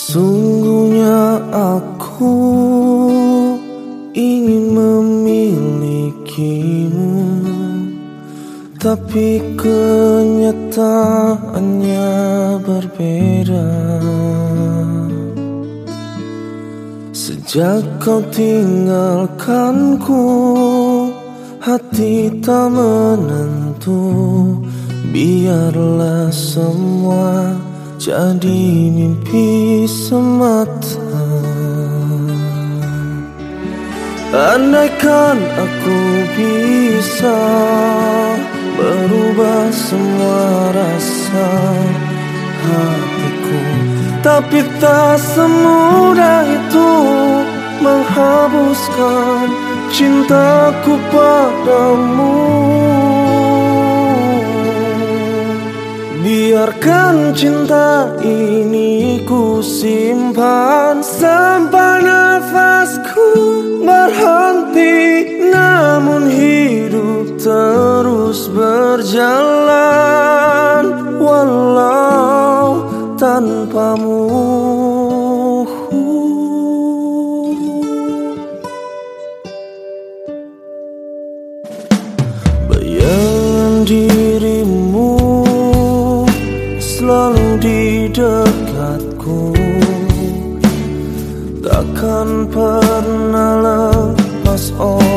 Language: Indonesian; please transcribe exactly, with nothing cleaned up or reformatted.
Sesungguhnya aku ingin memilikimu, tapi kenyataannya berbeda. Sejak kau tinggalkanku, hati tak menentu. Biarlah semua jadi mimpi semata. Andaikan aku bisa berubah semua rasa hatiku, tapi tak semudah itu menghapuskan cintaku padamu. Biarkan cinta ini ku simpan sampai nafasku berhenti, namun hidup terus berjalan walau tanpamu. Bayangan dirimu selalu di dekatku, takkan pernah lepas. Oh